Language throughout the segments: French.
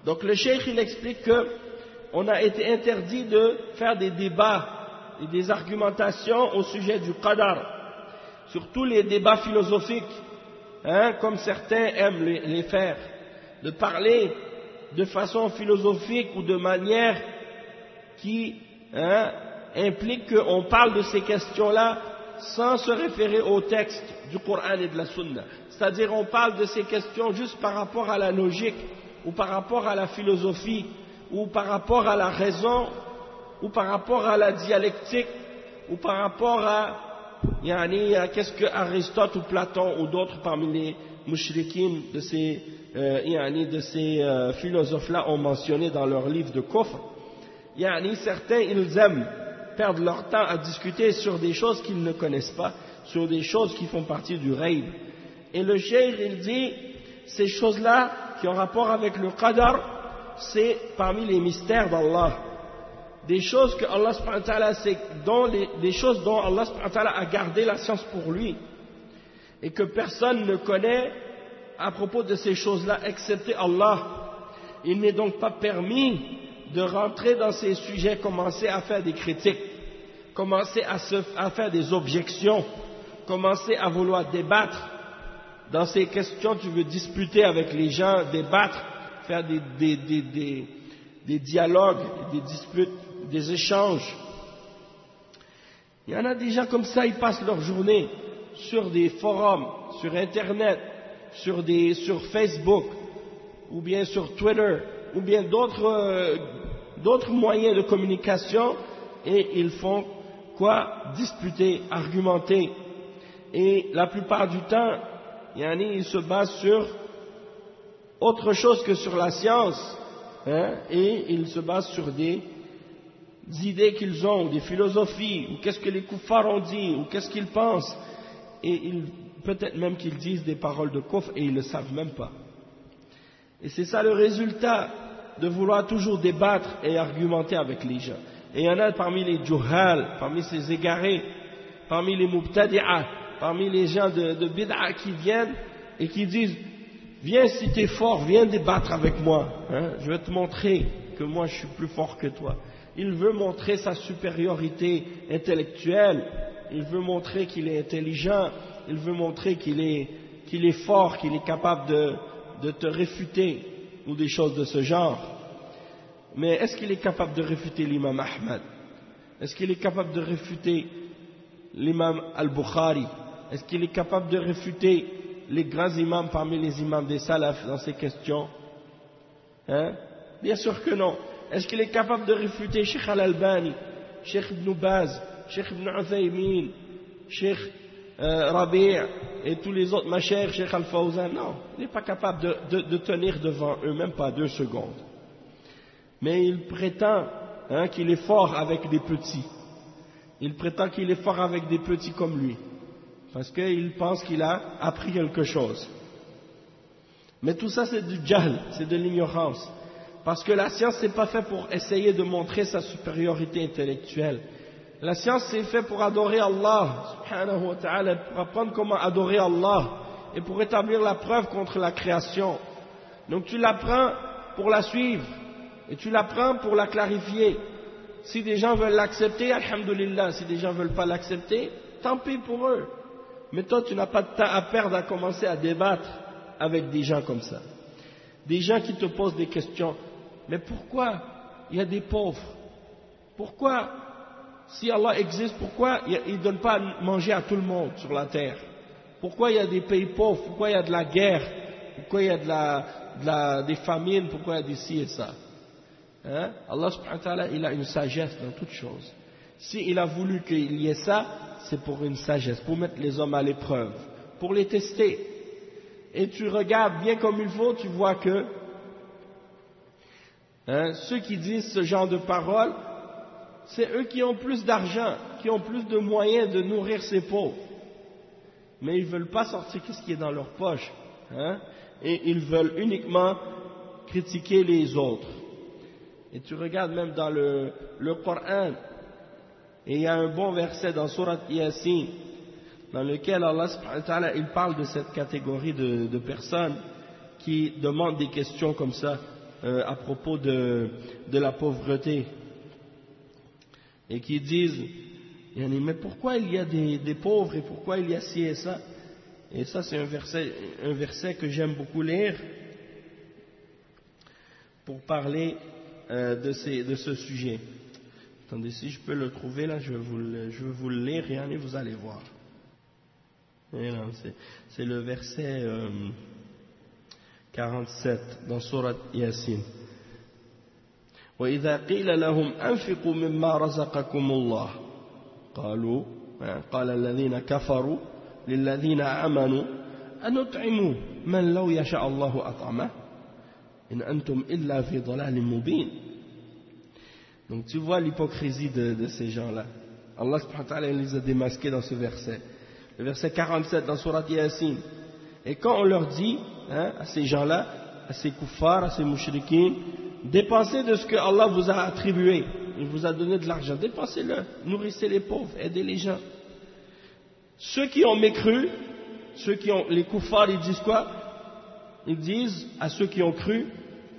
Donc le cheikh il explique que on a été interdit de faire des débats et des argumentations au sujet du qadar, surtout les débats philosophiques, comme certains aiment les faire, de parler de façon philosophique ou de manière qui implique qu'on parle de ces questions-là sans se référer au texte du Coran et de la Sunna. C'est-à-dire on parle de ces questions juste par rapport à la logique, ou par rapport à la philosophie, ou par rapport à la raison, ou par rapport à la dialectique, ou par rapport à qu'est-ce que Aristote ou Platon ou d'autres parmi les mushrikines de ces philosophes-là ont mentionné dans leur livre de Kufr. Certains ils aiment perdre leur temps à discuter sur des choses qu'ils ne connaissent pas, sur des choses qui font partie du ghaib. Et le cheikh il dit, ces choses-là qui ont rapport avec le qadar, c'est parmi les mystères d'Allah. Des choses que Allah subhanahu wa ta'ala, des choses dont Allah subhanahu wa ta'ala a gardé la science pour lui, et que personne ne connaît à propos de ces choses-là, excepté Allah. Il n'est donc pas permis de rentrer dans ces sujets, commencer à faire des critiques, commencer à faire des objections, commencer à vouloir débattre. Dans ces questions, tu veux disputer avec les gens, débattre, faire des dialogues, des disputes, des échanges. Il y en a des gens comme ça, ils passent leur journée sur des forums, sur Internet, sur Facebook, ou bien sur Twitter, ou bien d'autres moyens de communication, et ils font quoi? Disputer, argumenter. Et la plupart du temps, ils se basent sur autre chose que sur la science, et ils se basent sur des idées qu'ils ont, des philosophies, ou qu'est-ce que les kuffars ont dit, ou qu'est-ce qu'ils pensent, et peut-être même qu'ils disent des paroles de kufr et ils ne le savent même pas. Et c'est ça le résultat de vouloir toujours débattre et argumenter avec les gens. Et il y en a parmi les juhal, parmi ces égarés, parmi les mubtadi'a, parmi les gens de bid'a qui viennent et qui disent viens si tu es fort, viens débattre avec moi, je vais te montrer que moi je suis plus fort que toi. Il veut montrer sa supériorité intellectuelle, il veut montrer qu'il est intelligent, il veut montrer qu'il est fort, qu'il est capable de te réfuter ou des choses de ce genre. Mais est-ce qu'il est capable de réfuter l'imam Ahmad? Est-ce qu'il est capable de réfuter l'imam al-Bukhari? Est-ce qu'il est capable de réfuter les grands imams parmi les imams des salafs dans ces questions? Bien sûr que non. Est-ce qu'il est capable de réfuter Cheikh Al-Albani, Cheikh Ibn Baz, Cheikh Ibn Uthaymin, Cheikh Rabi' et tous les autres mashayikh, Cheikh Al-Fawzan? Non, il n'est pas capable de tenir devant eux, même pas 2 secondes. Mais il prétend qu'il est fort avec des petits. Il prétend qu'il est fort avec des petits comme lui, parce qu'il pense qu'il a appris quelque chose. Mais tout ça c'est du jahl, c'est de l'ignorance. Parce que la science c'est pas fait pour essayer de montrer sa supériorité intellectuelle. La science c'est fait pour adorer Allah, subhanahu wa ta'ala, pour apprendre comment adorer Allah, et pour établir la preuve contre la création. Donc tu l'apprends pour la suivre, et tu l'apprends pour la clarifier. Si des gens veulent l'accepter, alhamdulillah, si des gens veulent pas l'accepter, tant pis pour eux. Mais toi tu n'as pas de temps à perdre à commencer à débattre avec des gens comme ça. Des gens qui te posent des questions. Mais pourquoi il y a des pauvres? Pourquoi, si Allah existe, pourquoi il ne donne pas à manger à tout le monde sur la terre? Pourquoi il y a des pays pauvres? Pourquoi il y a de la guerre? Pourquoi il y a des famines? Pourquoi il y a des ci et ça? Allah subhanahu wa ta'ala, il a une sagesse dans toutes choses. S'il a voulu qu'il y ait ça, c'est pour une sagesse, pour mettre les hommes à l'épreuve, pour les tester. Et tu regardes bien comme il faut, tu vois que ceux qui disent ce genre de paroles, c'est eux qui ont plus d'argent, qui ont plus de moyens de nourrir ces pauvres. Mais ils ne veulent pas sortir ce qui est dans leur poche. Et ils veulent uniquement critiquer les autres. Et tu regardes même dans le Coran, et il y a un bon verset dans Surat Yasin, dans lequel Allah subhanahu wa ta'ala, il parle de cette catégorie de personnes qui demandent des questions comme ça. à propos de la pauvreté et qui disent mais pourquoi il y a des pauvres et pourquoi il y a ci et ça? Et ça c'est un verset que j'aime beaucoup lire pour parler de ce sujet. Attendez, si je peux le trouver là, je vais vous le lire et vous allez voir. Et là, c'est le verset 47 dans sourate Yasin. وإذا قيل لهم أنفقوا مما رزقكم الله قال الذين كفروا للذين آمنوا أنطعم من لو يشاء الله أطعمه إن أنتم إلا في ضلال مبين. Donc tu vois l'hypocrisie de ces gens-là. Allah subhanahu wa ta'ala les a démasqués dans ce verset. Le verset 47 dans Surat Yasin. Et quand on leur dit à ces gens-là, à ces kuffars, à ces mouchriquins, dépensez de ce que Allah vous a attribué, il vous a donné de l'argent, dépensez-le, nourrissez les pauvres, aidez les gens. Ceux qui ont mécru, les kuffars, ils disent quoi? Ils disent à ceux qui ont cru,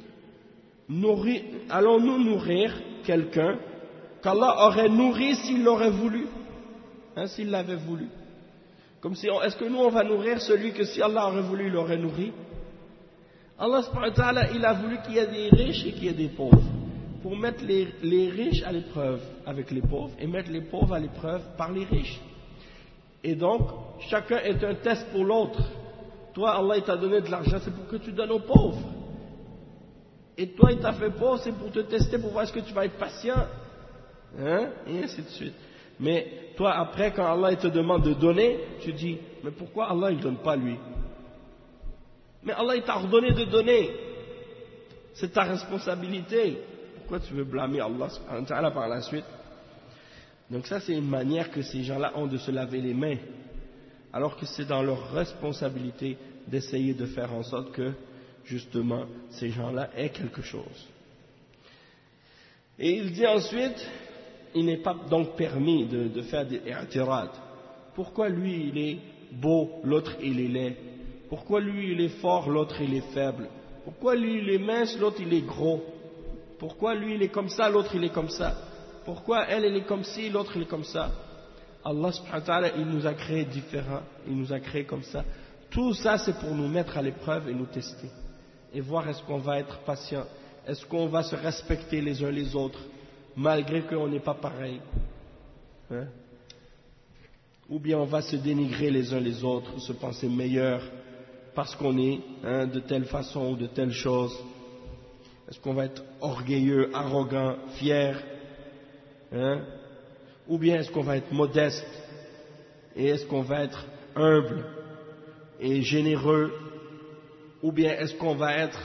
allons-nous nourrir quelqu'un qu'Allah aurait nourri s'il l'aurait voulu, s'il l'avait voulu. Comme si, est-ce que nous on va nourrir celui que si Allah aurait voulu, il l'aurait nourri? Allah subhanahu wa ta'ala, il a voulu qu'il y ait des riches et qu'il y ait des pauvres, pour mettre les riches à l'épreuve avec les pauvres et mettre les pauvres à l'épreuve par les riches. Et donc, chacun est un test pour l'autre. Toi, Allah il t'a donné de l'argent, c'est pour que tu donnes aux pauvres. Et toi, il t'a fait pauvre, c'est pour te tester, pour voir est-ce que tu vas être patient. Et ainsi de suite. Mais toi, après, quand Allah il te demande de donner, tu dis, mais pourquoi Allah il ne donne pas lui? Mais Allah il t'a ordonné de donner. C'est ta responsabilité. Pourquoi tu veux blâmer Allah subhanahu wa ta'ala par la suite? Donc ça, c'est une manière que ces gens-là ont de se laver les mains. Alors que c'est dans leur responsabilité d'essayer de faire en sorte que, justement, ces gens-là aient quelque chose. Et il dit ensuite, il n'est pas donc permis de faire des i'tirad. Pourquoi lui il est beau, l'autre il est laid? Pourquoi lui il est fort, l'autre il est faible? Pourquoi lui il est mince, l'autre il est gros? Pourquoi lui il est comme ça, l'autre il est comme ça? Pourquoi elle est comme ci, l'autre elle est comme ça? Allah subhanahu wa ta'ala, il nous a créés différents, il nous a créés comme ça. Tout ça c'est pour nous mettre à l'épreuve et nous tester. Et voir est-ce qu'on va être patient, est-ce qu'on va se respecter les uns les autres, malgré qu'on n'est pas pareil. Ou bien on va se dénigrer les uns les autres, se penser meilleur, parce qu'on est de telle façon ou de telle chose. Est-ce qu'on va être orgueilleux, arrogant, fier? Ou bien est-ce qu'on va être modeste? Et est-ce qu'on va être humble et généreux? Ou bien est-ce qu'on va être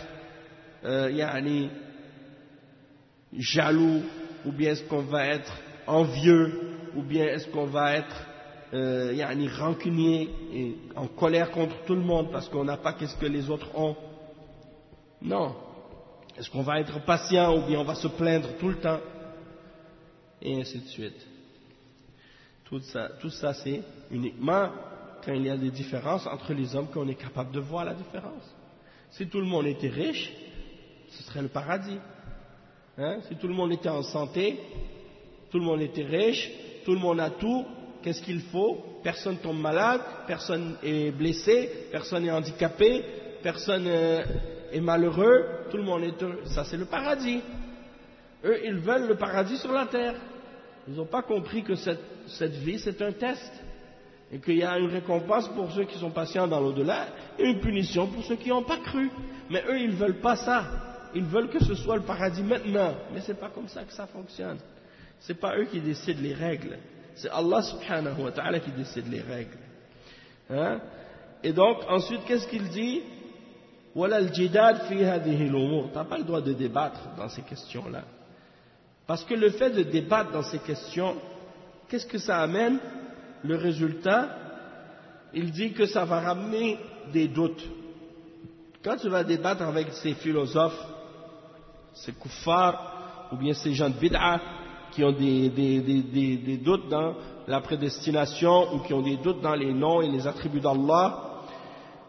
jaloux? Ou bien est-ce qu'on va être envieux? Ou bien est-ce qu'on va être rancunier et en colère contre tout le monde parce qu'on n'a pas qu'est-ce que les autres ont? Non. Est-ce qu'on va être patient ou bien on va se plaindre tout le temps? Et ainsi de suite. Tout ça c'est uniquement quand il y a des différences entre les hommes qu'on est capable de voir la différence. Si tout le monde était riche, ce serait le paradis. Si tout le monde était en santé, tout le monde était riche, tout le monde a tout, qu'est-ce qu'il faut? Personne tombe malade, personne est blessé, personne est handicapé, personne est malheureux, tout le monde est heureux. Ça c'est le paradis. Eux, ils veulent le paradis sur la terre. Ils n'ont pas compris que cette vie c'est un test et qu'il y a une récompense pour ceux qui sont patients dans l'au-delà et une punition pour ceux qui n'ont pas cru. Mais eux, ils ne veulent pas ça. Ils veulent que ce soit le paradis maintenant. Mais ce n'est pas comme ça que ça fonctionne. Ce n'est pas eux qui décident les règles. C'est Allah subhanahu wa ta'ala qui décide les règles. Et donc, ensuite, qu'est-ce qu'il dit? Wala al-jidad fi hadhihi al-umur. Tu n'as pas le droit de débattre dans ces questions-là. Parce que le fait de débattre dans ces questions, qu'est-ce que ça amène? Le résultat, il dit que ça va ramener des doutes. Quand tu vas débattre avec ces philosophes, ces kuffars, ou bien ces gens de bid'a, qui ont des doutes dans la prédestination, ou qui ont des doutes dans les noms et les attributs d'Allah,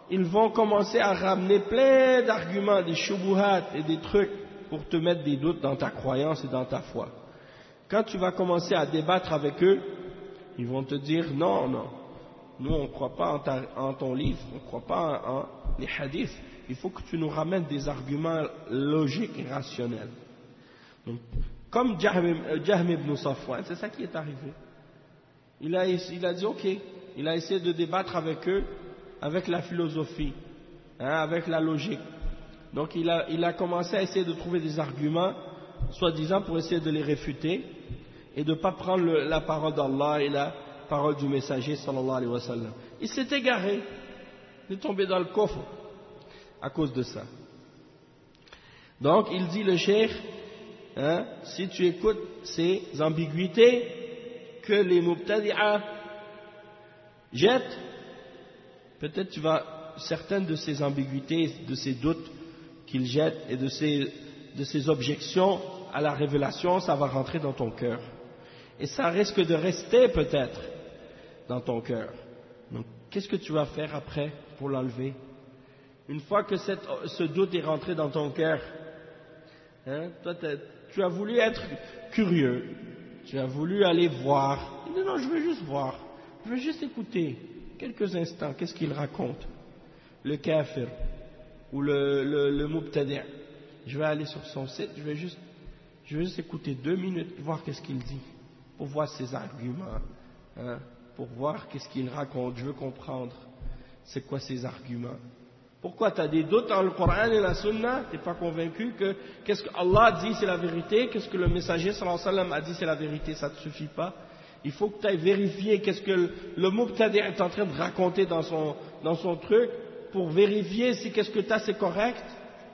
ils vont commencer à ramener plein d'arguments, des shubuhat et des trucs pour te mettre des doutes dans ta croyance et dans ta foi. Quand tu vas commencer à débattre avec eux, ils vont te dire non, non, nous on ne croit pas en ton livre, on ne croit pas en les hadiths, il faut que tu nous ramènes des arguments logiques et rationnels. Donc, comme Jahm ibn Safwan, c'est ça qui est arrivé. Il a dit ok, il a essayé de débattre avec eux, avec la philosophie, avec la logique. Donc il a commencé à essayer de trouver des arguments, soi-disant pour essayer de les réfuter, et de ne pas prendre la parole d'Allah et la parole du messager sallallahu alayhi wa sallam. Il s'est égaré, il est tombé dans le coffre à cause de ça. Donc il dit le cheikh, si tu écoutes ces ambiguïtés que les mubtadi'a jettent, peut-être tu vas, certaines de ces ambiguïtés, de ces doutes qu'ils jettent et de ces objections à la révélation, ça va rentrer dans ton cœur. Et ça risque de rester peut-être dans ton cœur. Donc, qu'est-ce que tu vas faire après pour l'enlever? Une fois que ce doute est rentré dans ton cœur, toi, tu as voulu être curieux, tu as voulu aller voir. Il dit non, je veux juste voir, je veux juste écouter quelques instants, qu'est-ce qu'il raconte, le kafir ou le mubtadi'. Je vais aller sur son site, je vais juste écouter 2 minutes, voir qu'est-ce qu'il dit, pour voir ses arguments, pour voir qu'est-ce qu'il raconte, je veux comprendre c'est quoi ses arguments. Pourquoi tu as des doutes dans le Coran et la Sunna, tu n'es pas convaincu que qu'est-ce que Allah dit c'est la vérité, qu'est-ce que le messager sallallahu alayhi wa sallam a dit c'est la vérité, ça ne te suffit pas. Il faut que tu ailles vérifier qu'est-ce que le mubtadi' est en train de raconter dans son truc, pour vérifier si qu'est-ce que tu as c'est correct.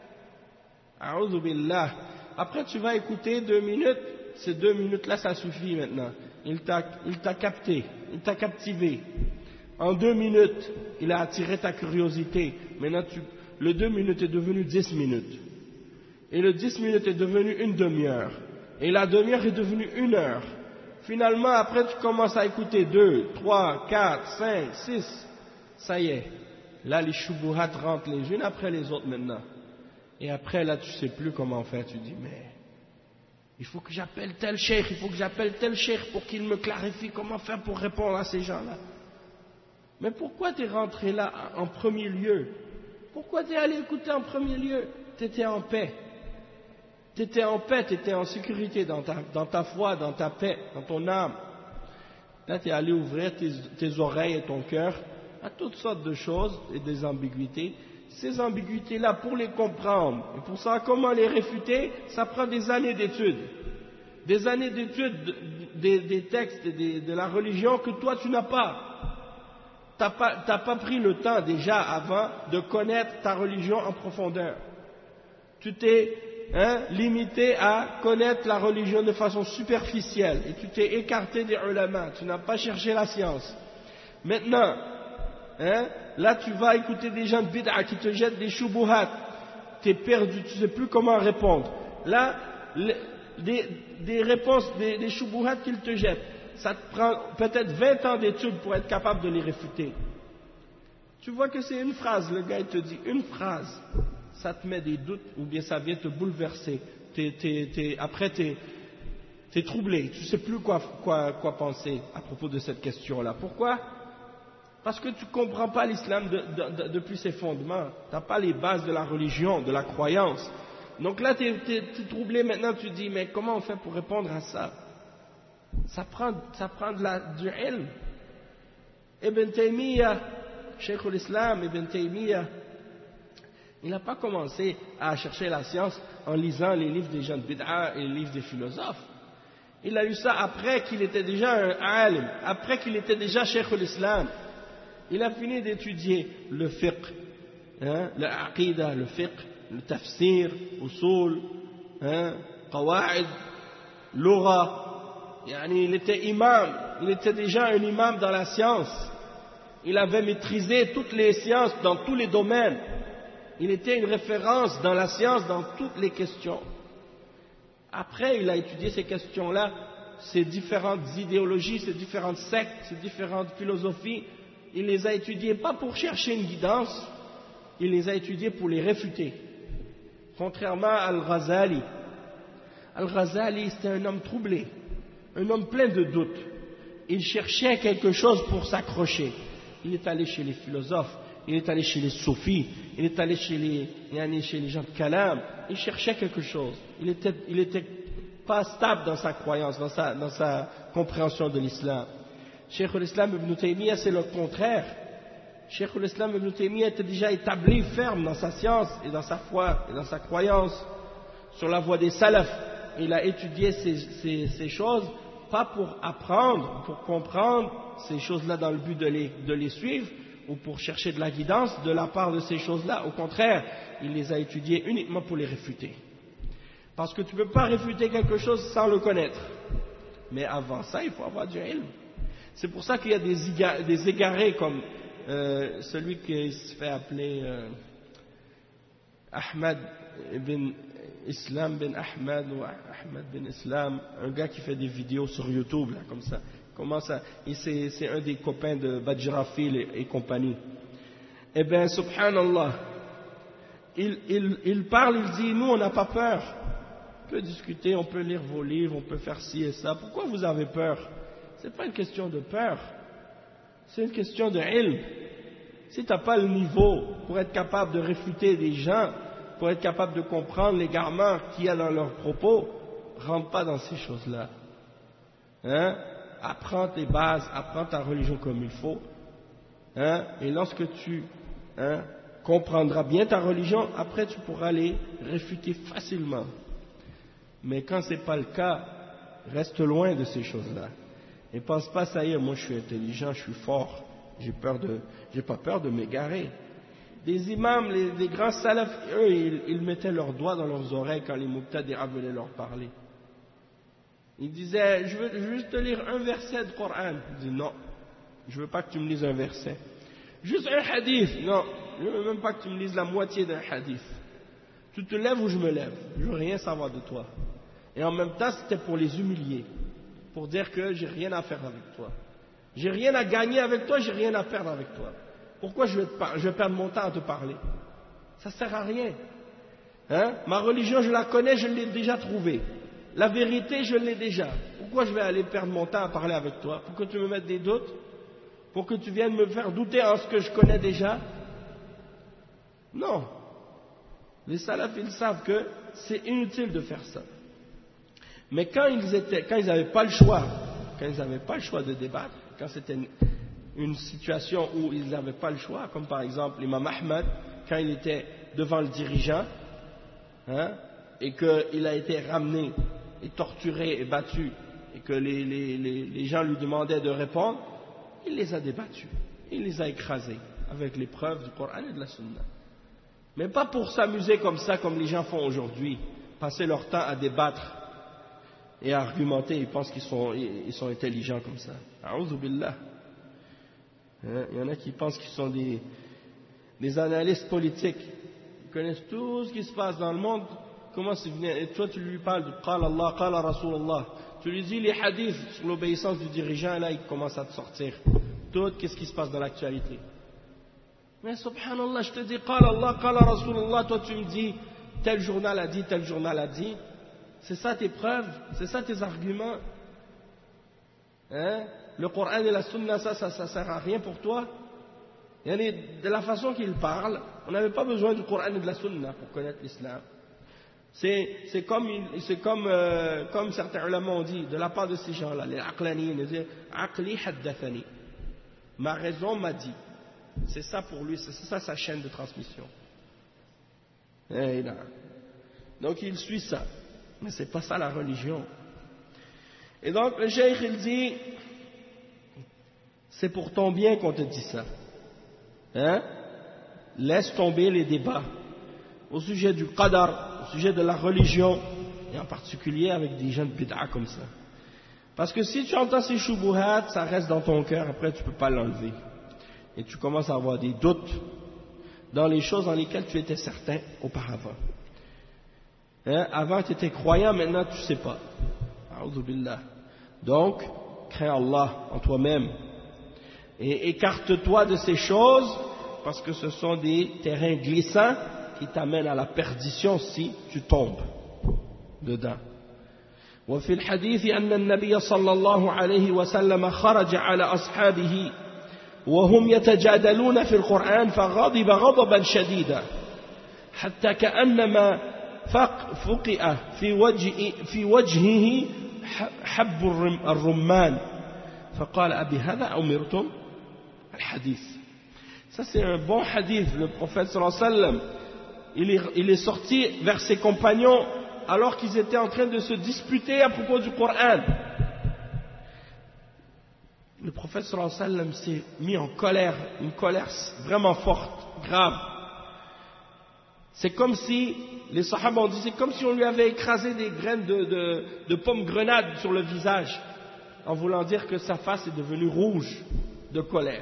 A'udhu billah. Après tu vas écouter 2 minutes, ces 2 minutes-là ça suffit maintenant. Il t'a capté, il t'a captivé. En 2 minutes, il a attiré ta curiosité. Maintenant, le 2 minutes est devenu 10 minutes. Et le 10 minutes est devenu une demi-heure. Et la demi-heure est devenue 1 heure. Finalement, après, tu commences à écouter 2, 3, 4, 5, 6. Ça y est. Là, les shubuhat rentrent les unes après les autres maintenant. Et après, là, tu sais plus comment faire. Tu dis, mais il faut que j'appelle tel cheikh, pour qu'il me clarifie comment faire pour répondre à ces gens-là. Mais pourquoi tu es rentré là en premier lieu? Pourquoi tu es allé écouter en premier lieu? Tu étais en paix. Tu étais en paix, tu étais en sécurité dans ta foi, dans ta paix, dans ton âme. Là, tu es allé ouvrir tes oreilles et ton cœur à toutes sortes de choses et des ambiguïtés. Ces ambiguïtés-là, pour les comprendre, et pour savoir comment les réfuter, ça prend des années d'études. Des années d'études des textes et de la religion que toi, tu n'as pas. T'as pas pris le temps déjà avant de connaître ta religion en profondeur. Tu t'es limité à connaître la religion de façon superficielle et tu t'es écarté des ulama, tu n'as pas cherché la science. Maintenant, là tu vas écouter des gens de bid'a qui te jettent des shubuhat, tu es perdu, tu ne sais plus comment répondre. Là, des réponses, des shubuhat qu'ils te jettent, ça te prend peut-être 20 ans d'études pour être capable de les réfuter. Tu vois que c'est une phrase, le gars il te dit une phrase, ça te met des doutes ou bien ça vient te bouleverser. Après tu es troublé, tu ne sais plus quoi penser à propos de cette question-là. Pourquoi? Parce que tu ne comprends pas l'islam depuis ses fondements, tu n'as pas les bases de la religion, de la croyance. Donc là tu es troublé maintenant, tu dis mais comment on fait pour répondre à ça? Ça prend du ilm. Ibn Taymiyyah, Cheikh l'Islam, Ibn Taymiyyah, il n'a pas commencé à chercher la science en lisant les livres des gens de bid'a et les livres des philosophes. Il a eu ça après qu'il était déjà un alim, après qu'il était déjà Cheikh l'Islam. Il a fini d'étudier le fiqh, le aqida, le fiqh, le tafsir, usul, qawa'id, lugha. Il était imam, il était déjà un imam dans la science. Il avait maîtrisé toutes les sciences dans tous les domaines. Il était une référence dans la science dans toutes les questions. Après, il a étudié ces questions-là, ces différentes idéologies, ces différentes sectes, ces différentes philosophies. Il les a étudiées pas pour chercher une guidance, il les a étudiés pour les réfuter. Contrairement à Al-Ghazali. Al-Ghazali, c'était un homme troublé, un homme plein de doutes. Il cherchait quelque chose pour s'accrocher. Il est allé chez les philosophes, il est allé chez les soufis, il est allé chez les gens de Kalam. Il cherchait quelque chose. Il était pas stable dans sa croyance, dans sa compréhension de l'islam. Cheikh al-Islam ibn Taymiyyah, c'est le contraire. Cheikh al-Islam ibn Taymiyyah était déjà établi ferme dans sa science et dans sa foi et dans sa croyance sur la voie des salafs. Il a étudié ces choses, pas pour apprendre, pour comprendre ces choses-là dans le but de les suivre ou pour chercher de la guidance de la part de ces choses-là. Au contraire, il les a étudiées uniquement pour les réfuter. Parce que tu ne peux pas réfuter quelque chose sans le connaître. Mais avant ça, il faut avoir du ilm. C'est pour ça qu'il y a des égarés comme celui qui se fait appeler Ahmad bin Islam bin Ahmad ou Ahmad bin Islam, un gars qui fait des vidéos sur YouTube là, comme ça. Et c'est un des copains de Bajrafil et compagnie. Eh bien, subhanallah, il parle, il dit, nous on n'a pas peur. On peut discuter, on peut lire vos livres, on peut faire ci et ça. Pourquoi vous avez peur? Ce n'est pas une question de peur, c'est une question de ilm. Si tu n'as pas le niveau pour être capable de réfuter des gens, pour être capable de comprendre l'égarement qu'il y a dans leurs propos, rentre pas dans ces choses-là. Hein? Apprends tes bases, apprends ta religion comme il faut. Hein? Et lorsque tu comprendras bien ta religion, après tu pourras les réfuter facilement. Mais quand ce n'est pas le cas, reste loin de ces choses-là. Et pense pas, ça y est, moi je suis intelligent, je suis fort, j'ai pas peur de m'égarer. Des imams, les grands salafs, eux, ils mettaient leurs doigts dans leurs oreilles quand les muqtadi'a venaient leur parler. Ils disaient, je veux juste te lire un verset du Coran. Ils disaient, non, je veux pas que tu me lises un verset. Juste un hadith, non, je veux même pas que tu me lises la moitié d'un hadith. Tu te lèves ou je me lève, je veux rien savoir de toi. Et en même temps, c'était pour les humilier, pour dire que j'ai rien à faire avec toi. J'ai rien à gagner avec toi, j'ai rien à perdre avec toi. Pourquoi je vais perdre mon temps à te parler? Ça sert à rien. Hein? Ma religion, je la connais, je l'ai déjà trouvée. La vérité, je l'ai déjà. Pourquoi je vais aller perdre mon temps à parler avec toi? Pour que tu me mettes des doutes? Pour que tu viennes me faire douter en ce que je connais déjà? Non. Les salafs, ils savent que c'est inutile de faire ça. Mais quand ils n'avaient pas le choix, de débattre, quand c'était une situation où ils n'avaient pas le choix, comme par exemple l'imam Ahmad, quand il était devant le dirigeant, et qu'il a été ramené, et torturé et battu, et que les gens lui demandaient de répondre, il les a débattus, il les a écrasés, avec les preuves du Coran et de la Sunna. Mais pas pour s'amuser comme ça, comme les gens font aujourd'hui, passer leur temps à débattre et à argumenter, ils pensent qu'ils sont intelligents comme ça. A'udhu billah. Il y en a qui pensent qu'ils sont des analystes politiques. Ils connaissent tout ce qui se passe dans le monde. Comment c'est venu? Et toi, tu lui parles de Qala Allah, Qala Rasulullah. Tu lui dis les hadiths sur l'obéissance du dirigeant, et là, il commence à te sortir. Tout, qu'est-ce qui se passe dans l'actualité? Mais subhanallah, je te dis Qala Allah, Qala Rasulullah. Toi, tu me dis tel journal a dit, tel journal a dit. C'est ça tes preuves? C'est ça tes arguments? Hein? Le Coran et la Sunna, ça sert à rien pour toi? De la façon qu'il parle, on n'avait pas besoin du Coran et de la Sunna pour connaître l'islam. C'est comme certains ulama ont dit, de la part de ces gens-là, les aqlani, ils disent Aqli haddathani. Ma raison m'a dit. C'est ça pour lui, c'est ça sa chaîne de transmission. Donc il suit ça. Mais c'est pas ça la religion. Et donc le cheikh il dit, c'est pour ton bien qu'on te dit ça. Hein? Laisse tomber les débats au sujet du qadar, au sujet de la religion, et en particulier avec des gens de bid'a comme ça. Parce que si tu entends ces shubuhat, ça reste dans ton cœur, après tu ne peux pas l'enlever. Et tu commences à avoir des doutes dans les choses dans lesquelles tu étais certain auparavant. Hein? Avant tu étais croyant, maintenant tu ne sais pas. A'udhu billah. Donc, crains Allah en toi-même. Et écarte-toi de ces choses, parce que ce sont des terrains glissants qui t'amènent à la perdition si tu tombes dedans. وفي الحديث أن النبي صلى الله عليه وسلم خرج على أصحابه وهم يتجادلون في القرآن فغضب غضبا شديدا حتى كأنما فقئ في وجهه حب الرمان فقال أبي هذا أمرتم الحديث. Ça c'est un bon hadith. Le prophète sallallahu alayhi wa sallam, il est sorti vers ses compagnons alors qu'ils étaient en train de se disputer à propos du Coran. Le prophète sallallahu alayhi wa sallam s'est mis en colère, une colère vraiment forte, grave. C'est comme si, les sahaba ont dit, c'est comme si on lui avait écrasé des graines de pommes grenades sur le visage, en voulant dire que sa face est devenue rouge de colère.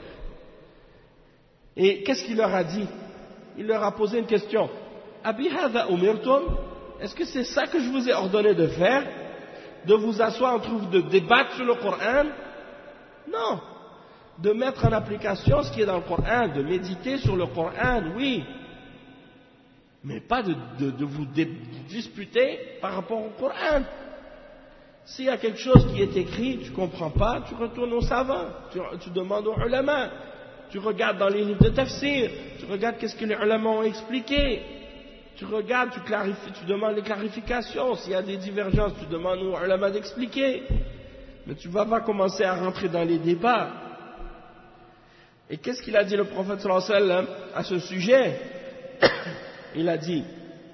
Et qu'est-ce qu'il leur a dit? Il leur a posé une question. Abi hadha umirtum? Est-ce que c'est ça que je vous ai ordonné de faire? De vous asseoir en train de débattre sur le Coran? Non. De mettre en application ce qui est dans le Coran, de méditer sur le Coran, oui. Mais pas de vous disputer par rapport au Coran. S'il y a quelque chose qui est écrit, tu ne comprends pas, tu retournes aux savants, tu demandes aux ulama, tu regardes dans les livres de tafsir, tu regardes qu'est-ce que les ulama ont expliqué, tu regardes, tu clarifies, tu demandes les clarifications, s'il y a des divergences, tu demandes aux ulama d'expliquer. Mais tu ne vas pas commencer à rentrer dans les débats. Et qu'est-ce qu'il a dit le prophète sallallahu alayhi wa sallam à ce sujet? Il a dit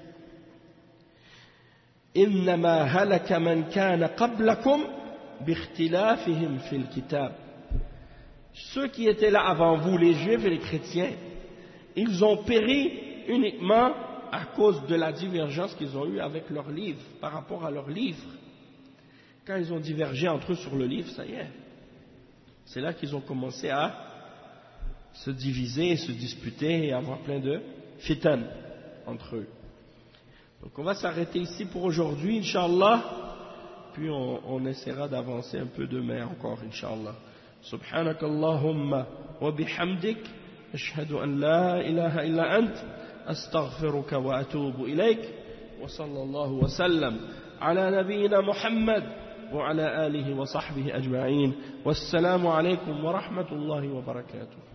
إنما هلك من كان قبلكم باختلافهم في الكتاب. Ceux qui étaient là avant vous, les juifs et les chrétiens, ils ont péri uniquement à cause de la divergence qu'ils ont eue avec leur livre, par rapport à leur livre. Quand ils ont divergé entre eux sur le livre, ça y est, c'est là qu'ils ont commencé à se diviser, se disputer et avoir plein de fitan entre eux. Donc on va s'arrêter ici pour aujourd'hui, Inch'Allah, puis on essaiera d'avancer un peu demain encore, Inch'Allah. سبحانك اللهم وبحمدك أشهد أن لا إله إلا أنت أستغفرك وأتوب إليك وصلى الله وسلم على نبينا محمد وعلى آله وصحبه أجمعين والسلام عليكم ورحمة الله وبركاته.